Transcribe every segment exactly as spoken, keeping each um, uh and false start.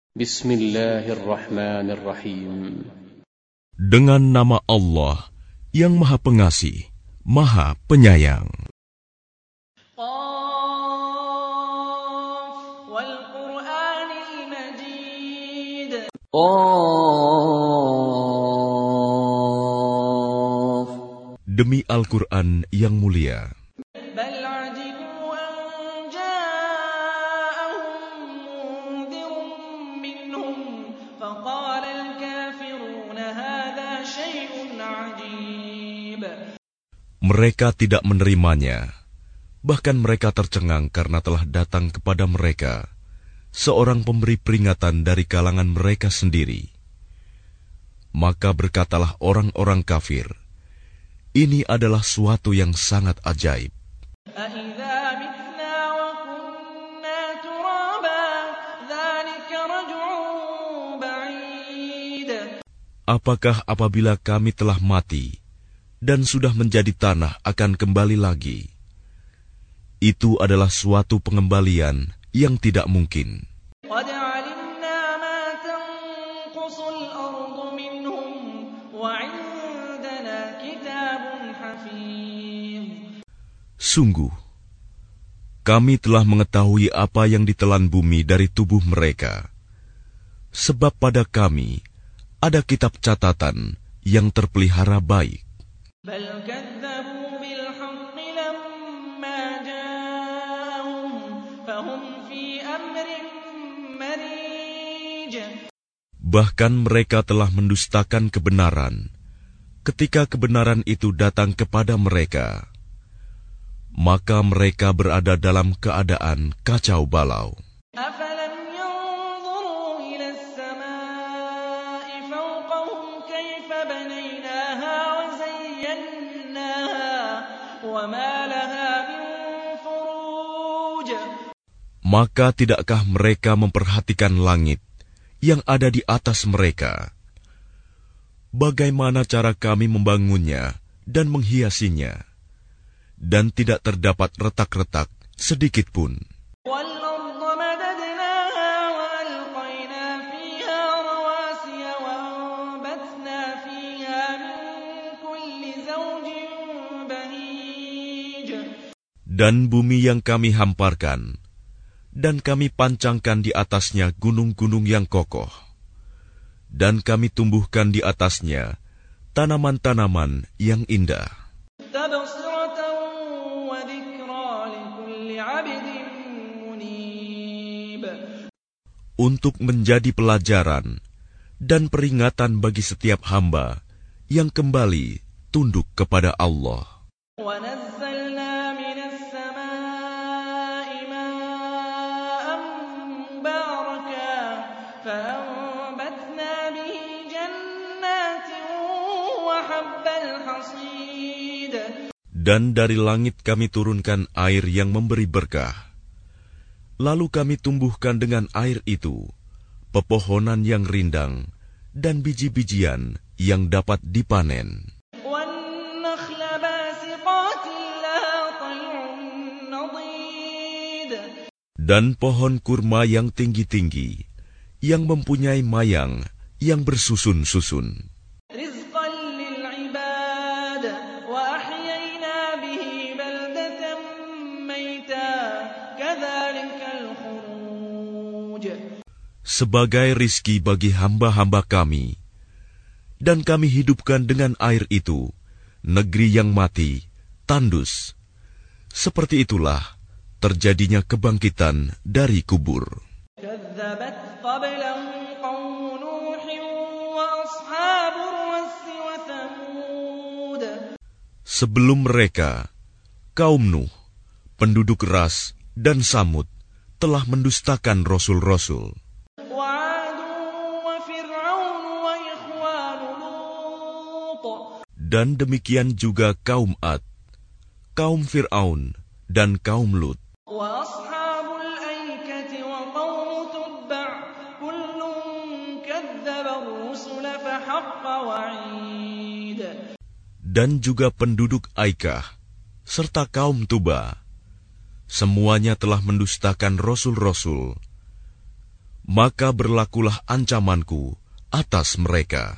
Bismillahirrahmanirrahim. Dengan nama Allah yang Maha Pengasih, Maha Penyayang. Qaf wal Qur'anil Majid. Qaf. Demi Al-Quran yang mulia. Mereka tidak menerimanya, bahkan mereka tercengang karena telah datang kepada mereka seorang pemberi peringatan dari kalangan mereka sendiri. Maka berkatalah orang-orang kafir, ini adalah suatu yang sangat ajaib. Apakah apabila kami telah mati dan sudah menjadi tanah akan kembali lagi? Itu adalah suatu pengembalian yang tidak mungkin. Sungguh, kami telah mengetahui apa yang ditelan bumi dari tubuh mereka, sebab pada kami ada kitab catatan yang terpelihara baik. Bahkan mereka telah mendustakan kebenaran ketika kebenaran itu datang kepada mereka, maka mereka berada dalam keadaan kacau balau. Maka tidakkah mereka memperhatikan langit yang ada di atas mereka? Bagaimana cara kami membangunnya dan menghiasinya, dan tidak terdapat retak-retak sedikit pun. Dan bumi yang kami hamparkan, dan kami pancangkan di atasnya gunung-gunung yang kokoh, dan kami tumbuhkan di atasnya tanaman-tanaman yang indah, untuk menjadi pelajaran dan peringatan bagi setiap hamba yang kembali tunduk kepada Allah. Dan dari langit kami turunkan air yang memberi berkah. Lalu kami tumbuhkan dengan air itu pepohonan yang rindang dan biji-bijian yang dapat dipanen. Dan pohon kurma yang tinggi-tinggi, yang mempunyai mayang yang bersusun-susun. Sebagai rizki bagi hamba-hamba kami, dan kami hidupkan dengan air itu negeri yang mati, tandus. Seperti itulah terjadinya kebangkitan dari kubur. Sebelum mereka, kaum Nuh, penduduk Ras dan Samud telah mendustakan rasul-rasul. Dan demikian juga kaum Ad, kaum Fir'aun, dan kaum Lut. Dan juga penduduk Aikah, serta kaum Tuba, semuanya telah mendustakan rasul-rasul. maka berlakulah ancamanku atas mereka.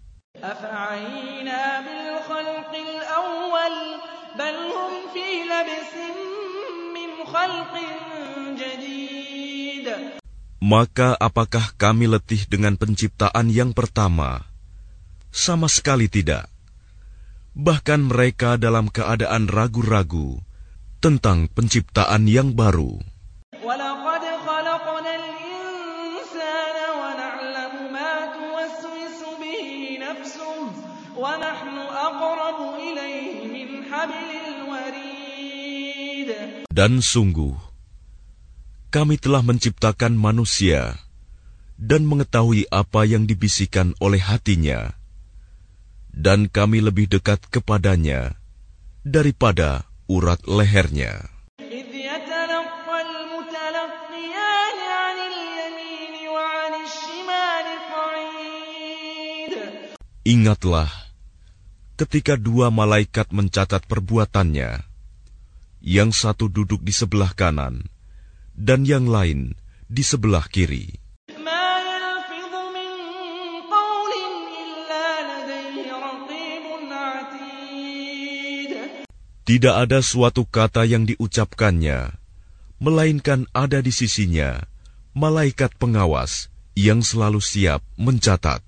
Maka apakah kami letih dengan penciptaan yang pertama? Sama sekali tidak. Bahkan mereka dalam keadaan ragu-ragu tentang penciptaan yang baru. Dan sungguh, kami telah menciptakan manusia dan mengetahui apa yang dibisikkan oleh hatinya, dan kami lebih dekat kepadanya daripada urat lehernya. Ingatlah ketika dua malaikat mencatat perbuatannya, yang satu duduk di sebelah kanan dan yang lain di sebelah kiri. Tidak ada suatu kata yang diucapkannya, melainkan ada di sisinya malaikat pengawas yang selalu siap mencatat.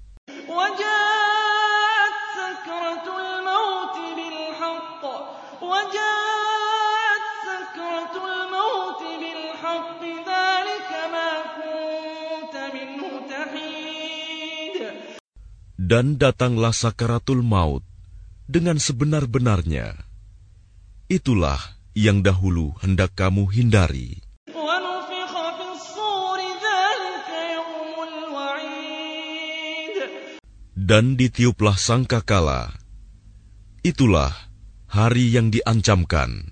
Dan datanglah sakaratul maut dengan sebenar-benarnya. Itulah yang dahulu hendak kamu hindari. Dan ditiuplah sangkakala. Itulah hari yang diancamkan.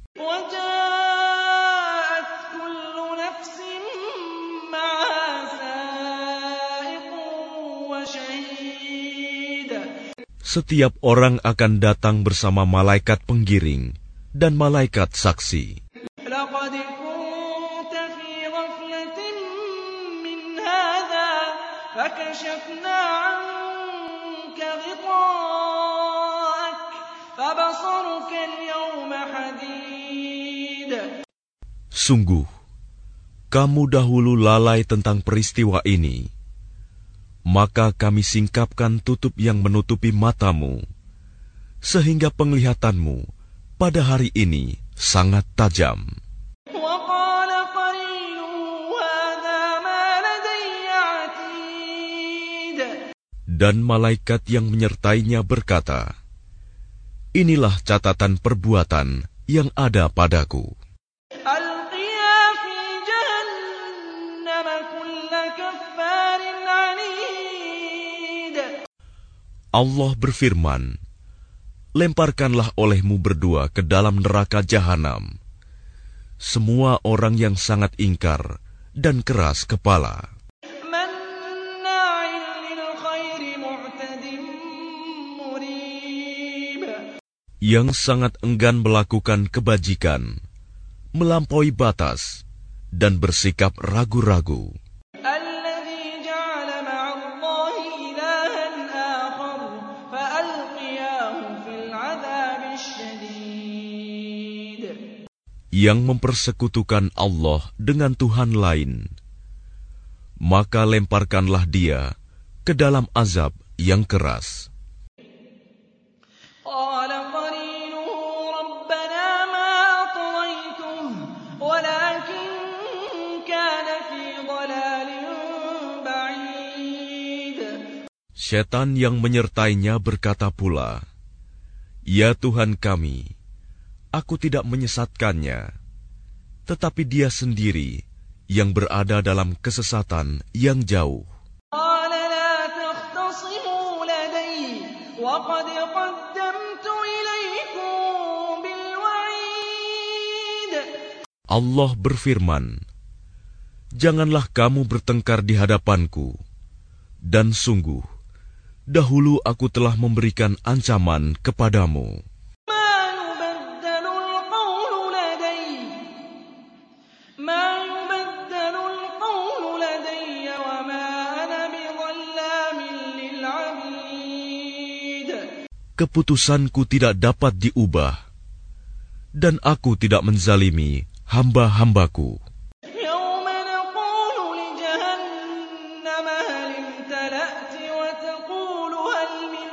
Setiap orang akan datang bersama malaikat penggiring dan malaikat saksi. Sungguh, kamu dahulu lalai tentang peristiwa ini. Maka kami singkapkan tutup yang menutupi matamu, sehingga penglihatanmu pada hari ini sangat tajam. Dan malaikat yang menyertainya berkata, inilah catatan perbuatan yang ada padaku. Allah berfirman, lemparkanlah olehmu berdua ke dalam neraka jahanam semua orang yang sangat ingkar dan keras kepala, yang sangat enggan melakukan kebajikan, melampaui batas, dan bersikap ragu-ragu. Yang mempersekutukan Allah dengan Tuhan lain, maka lemparkanlah dia ke dalam azab yang keras. Setan yang menyertainya berkata pula, ya Tuhan kami, aku tidak menyesatkannya, tetapi dia sendiri yang berada dalam kesesatan yang jauh. Allah berfirman, janganlah kamu bertengkar di hadapanku, dan sungguh, dahulu aku telah memberikan ancaman kepadamu. keputusanku tidak dapat diubah, dan aku tidak menzalimi hamba-hambaku. يوم نقول لجهنم هل امتلأت وتقول هل من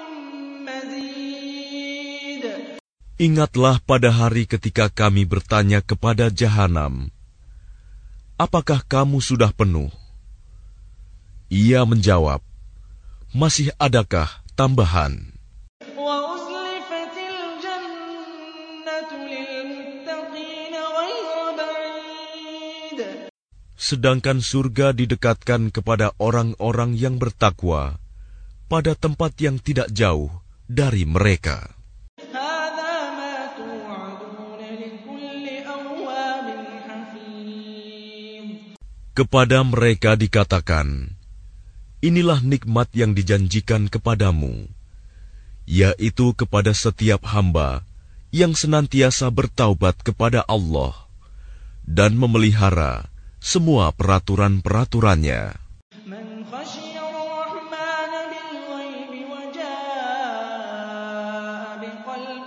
مزيد. Ingatlah pada hari ketika kami bertanya kepada jahanam, apakah kamu sudah penuh? Ia menjawab, masih adakah tambahan? وأزلفت الجنة للمتقين غير بعيد. Sedangkan surga didekatkan kepada orang-orang yang bertakwa pada tempat yang tidak jauh dari mereka. هذا ما توعدون لكل أواب حفيظ. Kepada mereka dikatakan, inilah nikmat yang dijanjikan kepadamu, yaitu kepada setiap hamba yang senantiasa bertaubat kepada Allah dan memelihara semua peraturan-peraturannya. من خشي الرحمن بالغيب وجاء بقلب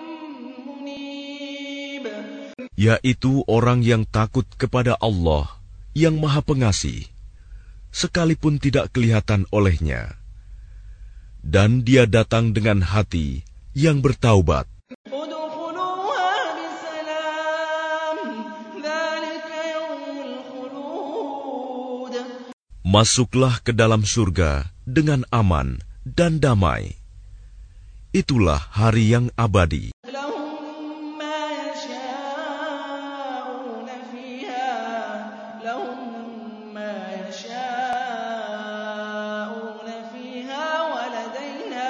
منيب. Yaitu orang yang takut kepada Allah yang Maha Pengasih, sekalipun tidak kelihatan olehnya, dan dia datang dengan hati yang bertaubat. ادخلوها بسلام ذلك يوم الخلود. Masuklah ke dalam surga dengan aman dan damai. Itulah hari yang abadi. لهم ما يشاءون فيها لهم ما يشاءون فيها ولدينا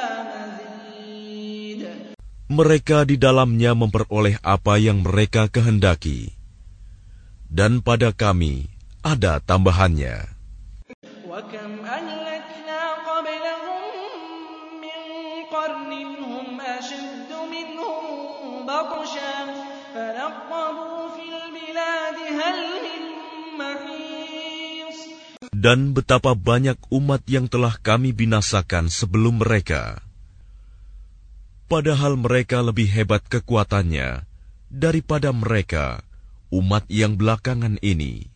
مزيد. Mereka di dalamnya memperoleh apa yang mereka kehendaki, dan pada kami ada tambahannya. وكم أهلكنا قبلهم من قرن هم أشد منهم بطشا فنقبوا في البلاد هل من محيص. Dan betapa banyak umat yang telah kami binasakan sebelum mereka, padahal mereka lebih hebat kekuatannya daripada mereka, umat yang belakangan ini.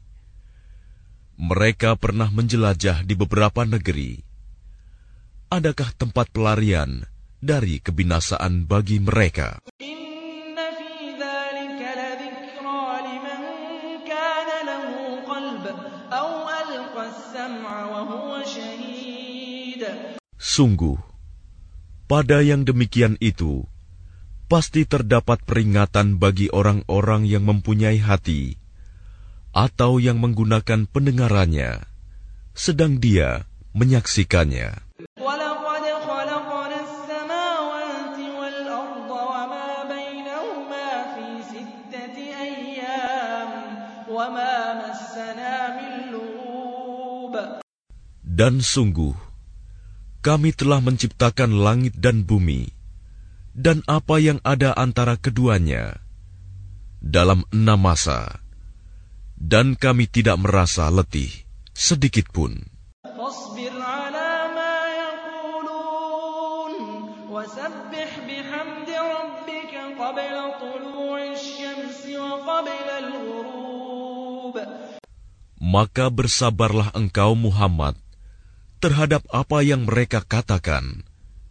Mereka pernah menjelajah di beberapa negeri. Adakah tempat pelarian dari kebinasaan bagi mereka? إن في ذلك لذكرى لمن كان له قلب أو ألقى السمع وهو شهيد. Sungguh, pada yang demikian itu, pasti terdapat peringatan bagi orang-orang yang mempunyai hati, atau yang menggunakan pendengarannya, sedang dia menyaksikannya. ولقد خلقنا السماوات والأرض وما بينهما في ستة أيام وما مسنا من لغوب. Dan sungguh, kami telah menciptakan langit dan bumi, dan apa yang ada antara keduanya, dalam enam masa, dan kami tidak merasa letih sedikitpun. فاصبر على ما يقولون وسبح بحمد ربك قبل طلوع الشمس وقبل الغروب. Maka bersabarlah engkau Muhammad terhadap apa yang mereka katakan,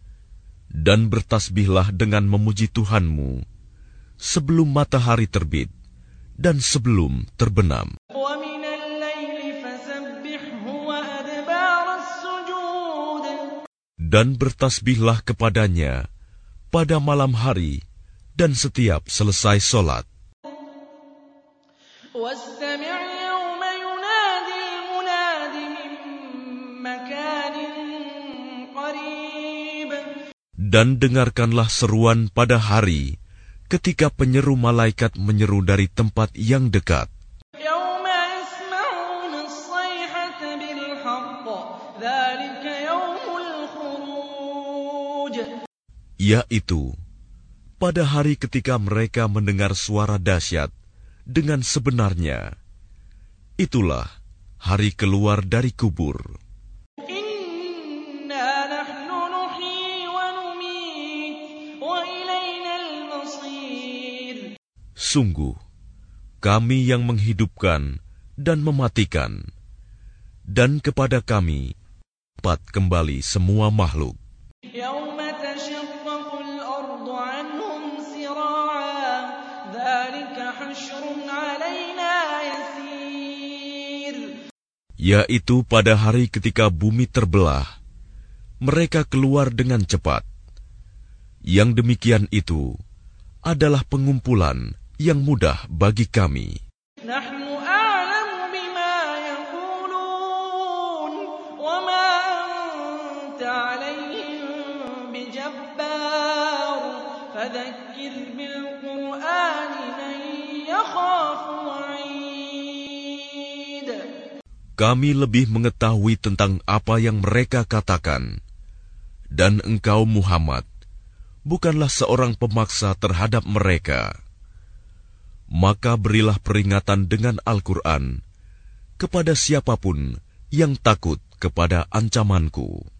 dan bertasbihlah dengan memuji Tuhanmu sebelum matahari terbit dan sebelum terbenam. ومن الليل فسبحه وأدبار السجود. Dan bertasbihlah kepadanya pada malam hari dan setiap selesai solat. واستمع يوم ينادي المناد من مكان قريب. Dan dengarkanlah seruan pada hari ketika penyeru malaikat menyeru dari tempat yang dekat. يوم يسمعون الصيحة بالحق ذلك يوم الخروج. Yaitu, pada hari ketika mereka mendengar suara dahsyat dengan sebenarnya, itulah hari keluar dari kubur. إنا نحن نحيي ونميت Sungguh, kami yang menghidupkan dan mematikan, dan kepada kami dapat kembali semua makhluk. يَوْمَ تَشَقَّقُ الْأَرْضُ عَنْهُمْ سِرَاعًا ذَلِكَ حَشْرٌ عَلَيْنَا يَسِيرٌ. Yaitu pada hari ketika bumi terbelah, mereka keluar dengan cepat. Yang demikian itu adalah pengumpulan yang mudah bagi kami. نَحْنُ أَعْلَمُ بِمَا يَقُولُونَ وَمَا أَنْتَ عَلَيْهِمْ بِجَبَّارٍ فَذَكِّرْ بِالْقُرْآنِ مَنْ يَخَافُ وَعِيدٍ. Kami lebih mengetahui tentang apa yang mereka katakan, dan engkau Muhammad bukanlah seorang pemaksa terhadap mereka. Maka berilah peringatan dengan Al-Quran kepada siapapun yang takut kepada ancamanku.